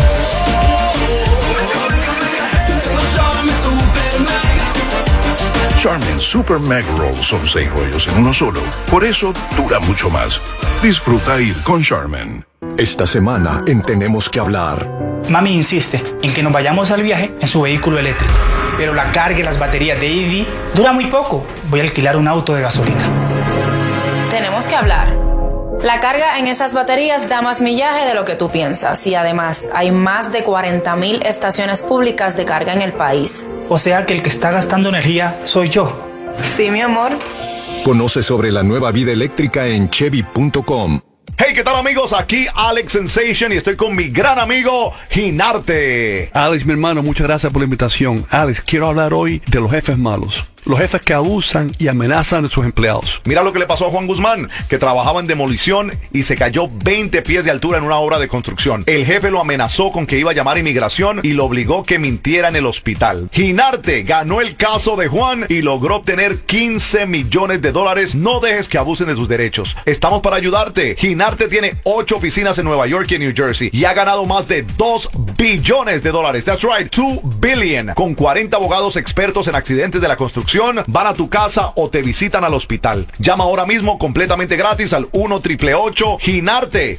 Yo tengo Charmin Super Mega. Charmin Super Mega Roll son 6 rollos en uno solo, por eso dura mucho más. Disfruta ir con Charmin. Esta semana en Tenemos que Hablar. Mami insiste en que nos vayamos al viaje en su vehículo eléctrico, pero la carga y las baterías de EV dura muy poco. Voy a alquilar un auto de gasolina. Tenemos que hablar. La carga en esas baterías da más millaje de lo que tú piensas y además hay más de 40,000 estaciones públicas de carga en el país. O sea que el que está gastando energía soy yo. Sí, mi amor. Conoce sobre la nueva vida eléctrica en Chevy.com. Hey, ¿qué tal amigos? Aquí Alex Sensation y estoy con mi gran amigo Ginarte. Alex, mi hermano, muchas gracias por la invitación. Alex, quiero hablar hoy de los jefes malos. Los jefes que abusan y amenazan a sus empleados. Mira lo que le pasó a Juan Guzmán, que trabajaba en demolición y se cayó 20 pies de altura en una obra de construcción. El jefe lo amenazó con que iba a llamar a inmigración y lo obligó que mintiera en el hospital. Ginarte ganó el caso de Juan y logró obtener $15 millones. No dejes que abusen de tus derechos. Estamos para ayudarte. Ginarte tiene 8 oficinas en Nueva York y en New Jersey y ha ganado más de $2 billones. That's right, 2 billion. Con 40 abogados expertos en accidentes de la construcción, van a tu casa o te visitan al hospital. Llama ahora mismo completamente gratis al 1-888-GINARTE.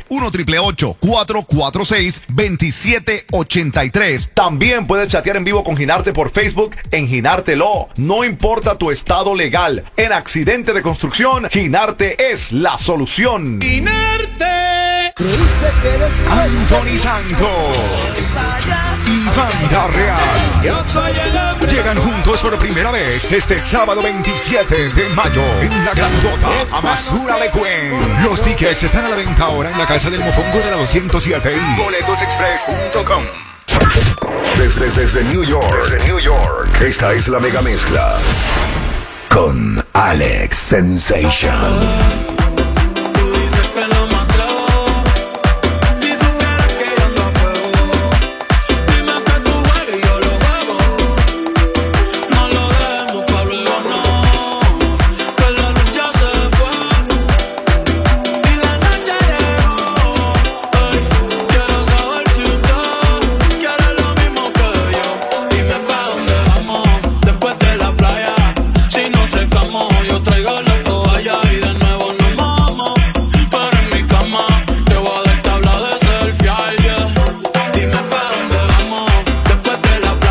1-888-446-2783. También puedes chatear en vivo con Ginarte por Facebook en Ginarte Law. No importa tu estado legal. En accidente de construcción, Ginarte es la solución. Ginarte. Anthony Santos y Banda Real llegan juntos por primera vez este sábado 27 de mayo en la grandota Amasura de Cuen. Los tickets están a la venta ahora en la Casa del Mofongo de la 207 y boletosexpress.com. Desde New York, esta es la mega mezcla con Alex Sensation. Después de la playa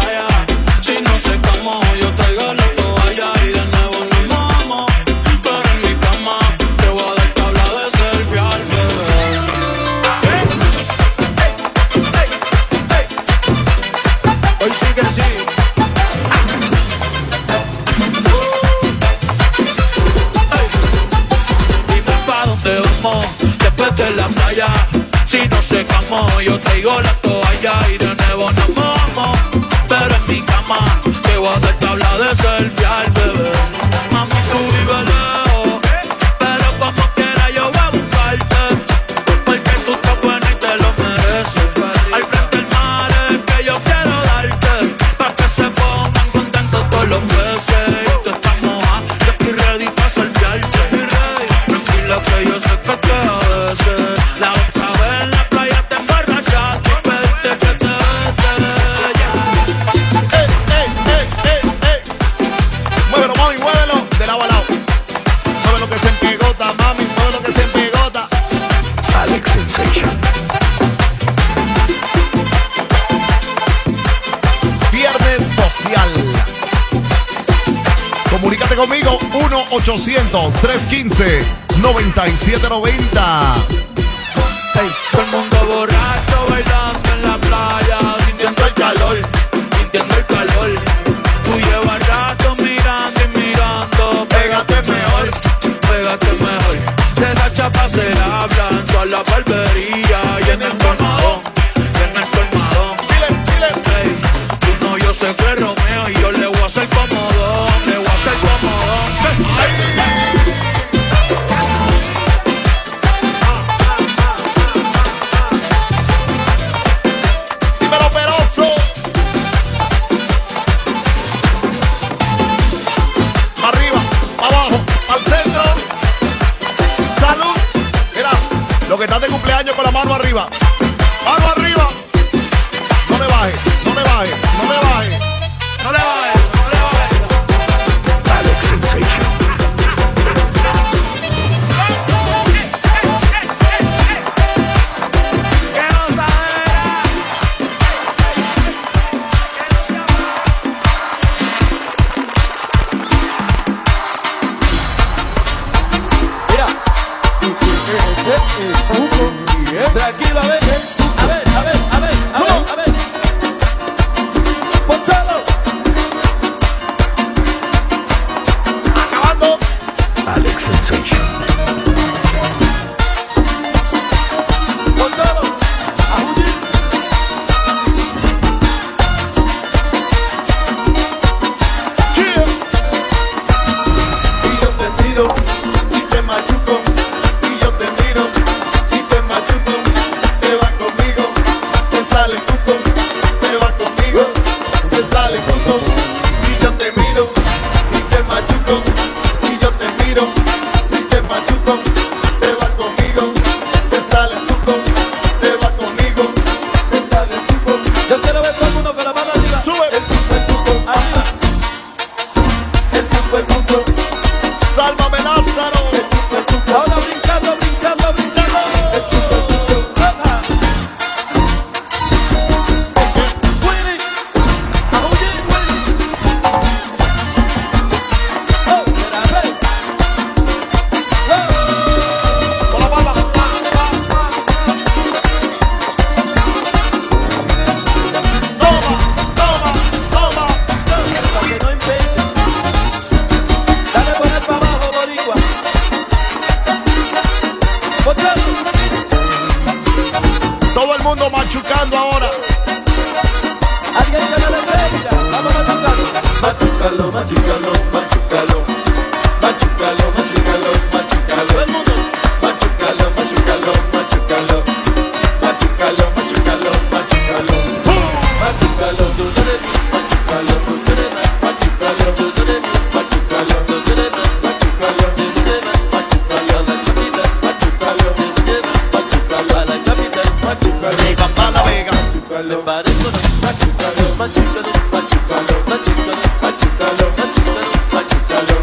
playa. Si no secamos, yo traigo la toalla y de nuevo nos mojamos. Pero en mi cama te voy a hacer tabla de selfie al bebé. Mami, tú vives lejos, pero como quiera yo voy a buscarte. Porque tú estás buena y te lo mereces. Al frente del mar es que yo quiero darte, pa' que se pongan contentos todos los peces. Y tú estás mojada, yo estoy ready pa' saltearte. Tranquila que yo sé que te a veces la otra vez en la playa te emborrachaste y pediste que te bese. Muévelo, mami, muévelo de lado a lado. Mueve lo que se empegota, mami, mueve lo que se empegota. Alex Sensation. Viernes social. Comunícate conmigo 1-800-315-9790. Hey, todo el mundo borracho bailando en la playa, sintiendo el calor, sintiendo el calor. Tú llevas rato mirando y mirando, pégate mejor, pégate mejor. De esa chapa se hablan toda la barbería y en el colmadón, en el colmadón. Hey, tú no, yo sé que es Romeo y yo le voy a hacer comodón, le voy a hacer comodón. Ay, Dímelo, Peroso. Arriba, abajo, al centro. Salud. Mira, lo que estás de cumpleaños con la mano arriba. Mano arriba. No le bajes, no le bajes, no le bajes. no le bajes, no le bajes. Alex Sensation. Que no sabera. Mira. Tranquilo, a ver. A ver, a ver, a ver, a ver, a ver. Ponchalo. Acabando. Alex Sensation. Ponchalo. A Judith. Y yo te tiro y te machuco. Y yo te miro y te machuco. Te vas conmigo, te sale cuco. Te vas conmigo, te sale cuco. Y yo te miro y te machuco. Y yo te miro y te machuco. Te vas conmigo, te sale cuco. Te vas conmigo, te sale cuco. Yo quiero ver todo el mundo con la mano arriba. Sube El cuco, arriba. El cuco. Sálvame, Lázaro. Ahora brincando, brincando, brincando. Ajá. Willy. A Judith, Willy. Oh, espera, a ver. Con la palma. Toma, toma, toma. Para que no invente. Dale por el para abajo, boricua. Ponchalo. Todo el mundo machucando ahora. Alguien que me le venga. Vamos a machucarlo. Machucalo, machucalo, machucalo. Machucalo, machucalo, machucalo. Todo el mundo. Machucalo, machucalo, machucalo. Machucalo, machucalo, machucalo. Machucalo, tú eres mi. Machucalo, tú eres mi. Machucalo, tú eres mi. Machucalo, tú eres mi. Machucalo, tú eres mi. Machucalo, a la chapita. Machucalo, tú eres mi. Machucalo, a la chapita. Machucalo. Mi papá la Vega. Machucalo, parezco. Machucalo, machucalo, machucalo, machucalo, machucalo, machucalo, machucalo.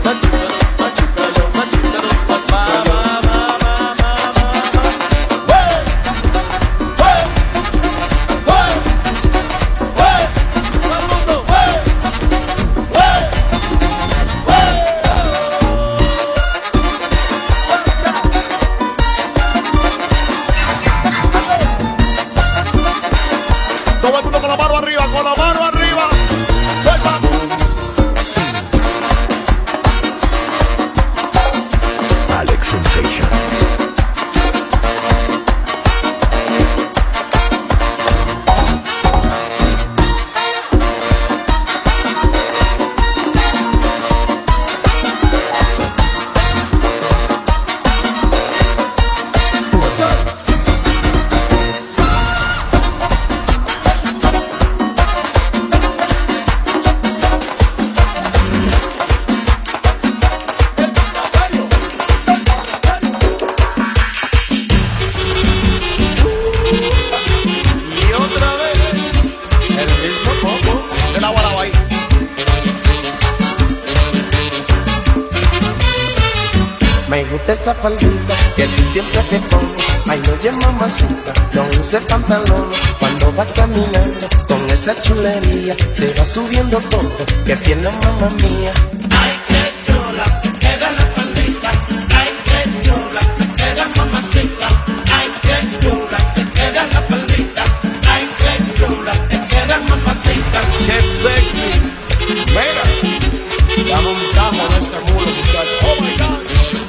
Me gusta esa faldita que tú siempre te pones. Ay, no oye mamacita, no use pantalón. Cuando va caminando con esa chulería, se va subiendo todo, que tiene mamá mía. Ay, qué chula, se queda la faldita. Ay, qué chula, se queda mamacita. Ay, qué chula, se queda la faldita. Ay, qué chula, te queda mamacita. Qué sexy. Mira, dame un tajo de ese mulo, muchacho. Oh my God.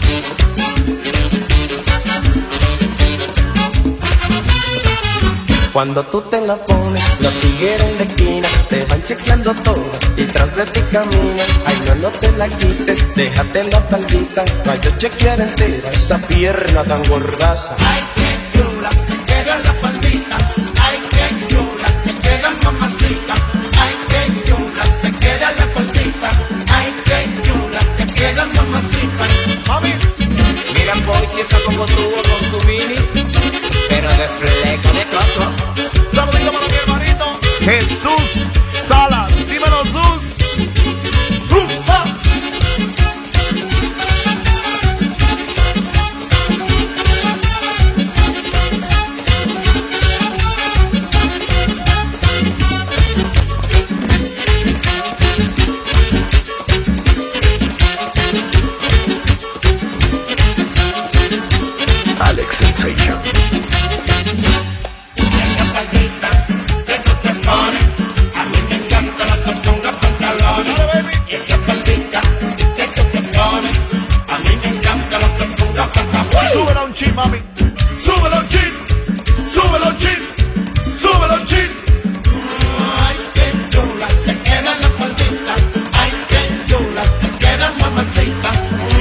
Cuando tú te la pones, los tigres en la esquina te van chequeando todo y tras de ti caminan. Ay, no te la quites, déjate la faldita pa' yo chequear entera esa pierna tan gordaza. Ay, qué chula, se queda la faldita. Ay, qué chula, te queda mamacita. Ay, qué chula, se queda la faldita. Ay, qué chula, te queda mamacita. Mami, mira Pochi, esa como tuvo con su mini, pero de fleco de coco. Saludito para mi hermanito Jesús Salas. Dímelo, Jesús. Alex Sensation. A mí me encanta la que ponga pantalones. Esa faldita que tú te pones. A mí me encanta la que ponga pantalones. Súbelo un chin, mami. Súbelo un chin. Súbelo un chin. Súbelo un chin. Ay, qué chula, te queda la faldita. Ay, qué chula, te queda mamacita.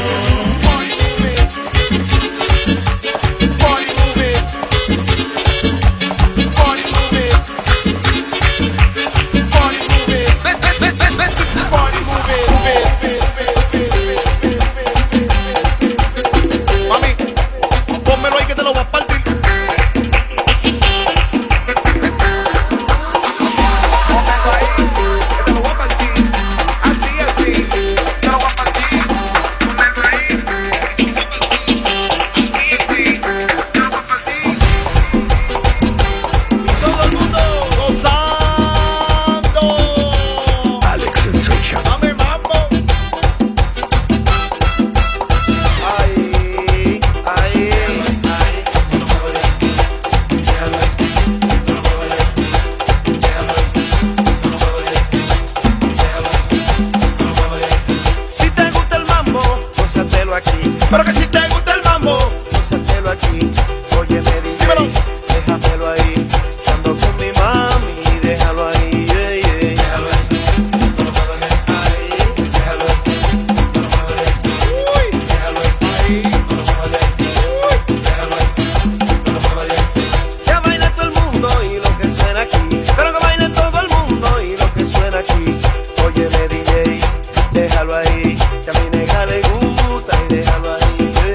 pero que si te gusta el mambo, gózatelo aquí. Óyeme, DJ, déjamelo ahí. Ando con mi mami, déjalo ahí, yeah, yeah. Déjalo ahí, no lo puedo dejar ahí. Déjalo ahí, no lo puedo dejar. Uy, déjalo ahí, no lo puedo dejar. Uy, déjalo ahí, no lo puedo dejar. Ya baila todo el mundo y lo que suena aquí, pero que baile todo el mundo y lo que suena aquí. Óyeme, DJ, déjalo ahí, que a mi nega le gusta y déjalo ahí.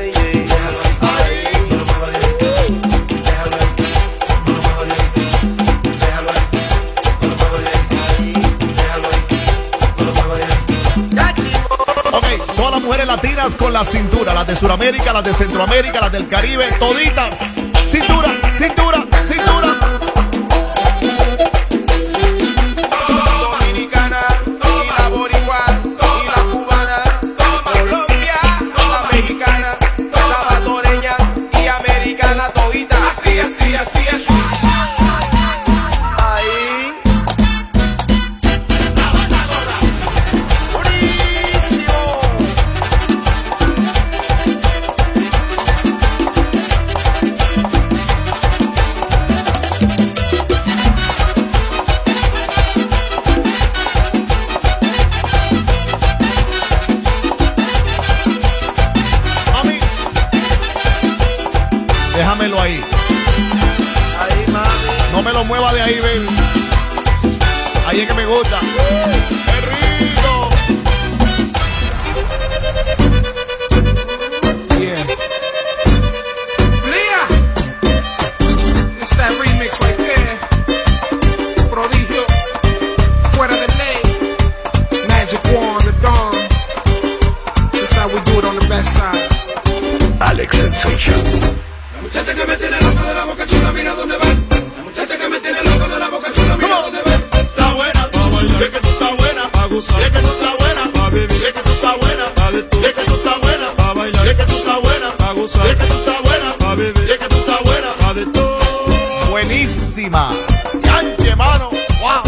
Mujeres latinas con la cintura, las de Sudamérica, las de Centroamérica, las del Caribe, toditas. Cintura, cintura, cintura. Dominicana y la boricua y la cubana, Colombia, la mexicana, salvadoreña y americana, todita. Así, así, así es. Déjamelo ahí. Ahí, mami. No me lo mueva de ahí, baby. Ahí es que me gusta. ¡Qué rico! Yeah. Lea. It's that remix right there. Prodigio. Fuera de ley. Magic Wand, the Dawn. That's how we do it on the best side. Alex Sensation. La muchacha que me tiene loco de la boca chula, mira dónde va. La muchacha que me tiene loco de la boca chula, mira dónde va. Está buena, pa' bailar. Es que tú estás buena, pa' gozar. Es que tú estás buena, pa' vivir. Es que tú estás buena, pa' de tú. Es que tú estás buena, pa' bailar. Es que tú estás buena, pa' gozar. Es que tú estás buena, pa' vivir. Es que tú estás buena, pa' de tú. Buenísima. Yanche, mano. Wow.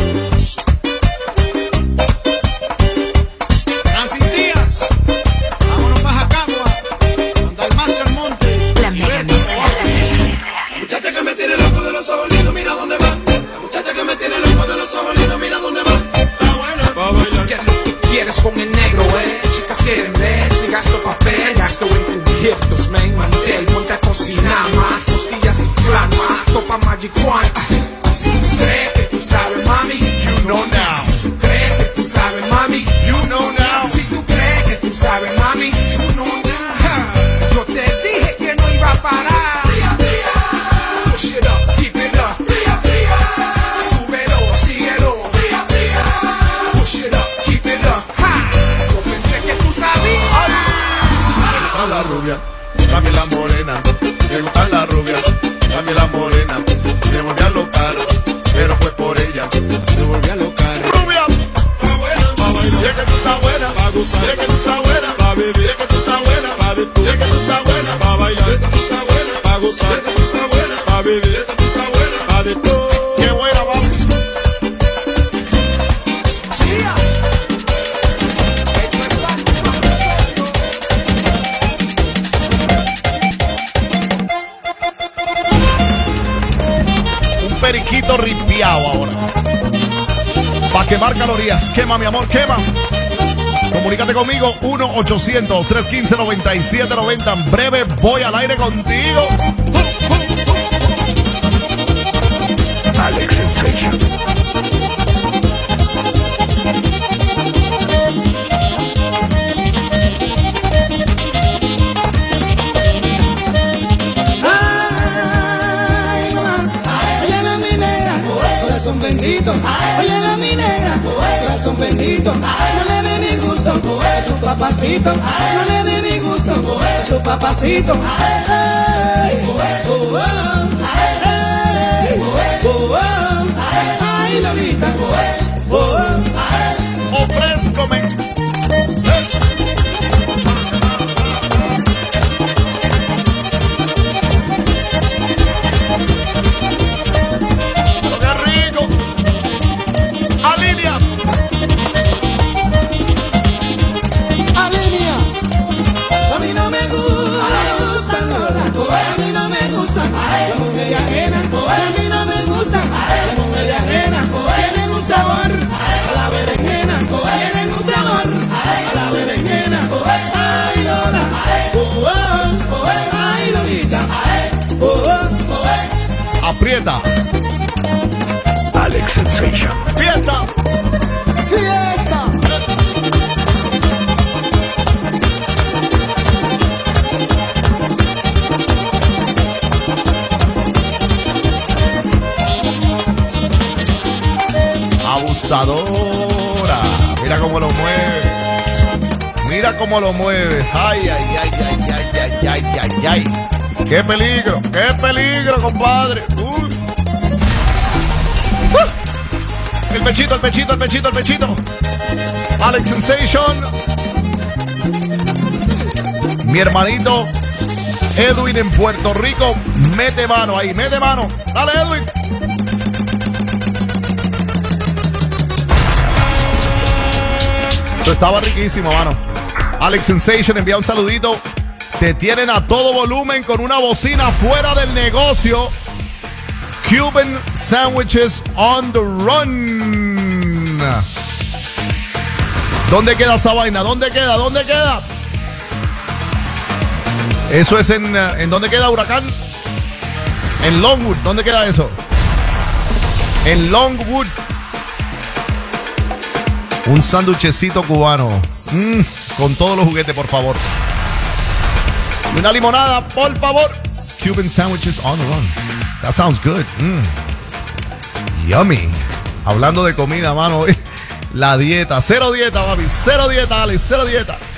Francis Díaz, vámonos para Jacagua, con Dalmacio Almonte. La mega mezcla. La muchacha que me tiene loco de los ojos lindos, mira dónde va. La muchacha que me tiene loco de los ojos lindos, mira dónde va. Está buena, pa' bailar. ¿Qué es lo que quieres con el negro, Chicas quieren ver si gasto papel, gasto en cubiertos, men, mantel, ponte a cocinar más, costillas y flama, topa Magic One. Si tú crees que tú sabes, mami, you know now. Si tú crees que tú sabes, mami, you know now. Si tú crees que tú sabes, mami, you know now. Yo te dije que no iba a parar. Push it up, keep it up. Súbelo, síguelo. Push it up, keep it up. Yo pensé que tú sabías. Me gusta la rubia, también la morena. Me gusta la rubia, también la morena. Me volví a locar, pero fue por ella. Me volví a locar. Rubia. Está buena, pa' bailar. Es que tú estás buena, pa' gozar. Es que tú estás buena, pa' vivir. Es que tú estás buena, pa' de tú. Es que tú estás buena, pa' bailar. Es que tú estás buena, pa' gozar. Es que tú estás buena, pa' vivir. Es que tú estás buena, pa' de tú. Qué buena, vamos. Un periquito ripiado ahora. Pa' quemar calorías. Quema, mi amor, quema. Comunícate conmigo, 1-800-315-9790. En breve voy al aire contigo. Alex Sensation. Ay, mamá, oye la minera, corazón bendito. Oye la minera, corazón bendito. No le dé ni gusto a tu papacito. No le dé ni gusto a tu papacito. Ay, oh, oh, ay, Lolita, oh, oh. Ofrézcome. ¡Qué rico! ¡Alinea! Alinea, a mí no me gustan, Lola. A mí no me gustan las mujeres ajenas. A mí no me gustan las mujeres ajenas. Tienen un sabor a la berenjena. Tienen un sabor a la berenjena. Ay, Lola. Oh, oh, ay, Lolita. Oh, oh. Aprieta. Alex Sensation. Fiesta. Fiesta. Abusadora. Mira cómo lo mueve. Mira cómo lo mueve. Ay, ay, ay, ay, ay, ay, ay, ay, ay. Qué peligro, compadre. El pechito, el pechito, el pechito, el pechito. Alex Sensation. Mi hermanito Edwin en Puerto Rico. Mete mano ahí, mete mano. Dale, Edwin. Eso estaba riquísimo, mano. Alex Sensation envía un saludito. Te tienen a todo volumen con una bocina fuera del negocio. Cuban Sandwiches on the Run. ¿Dónde queda esa vaina? ¿Dónde queda? ¿Dónde queda? Eso es en ¿dónde queda Huracán? En Longwood. ¿Dónde queda eso? En Longwood. Un sándwichecito cubano. Con todos los juguetes, por favor. Y una limonada, por favor. Cuban Sandwiches on the Run. That sounds good. Yummy. Hablando de comida, mano. La dieta. Cero dieta, papi. Cero dieta, Alex. Cero dieta.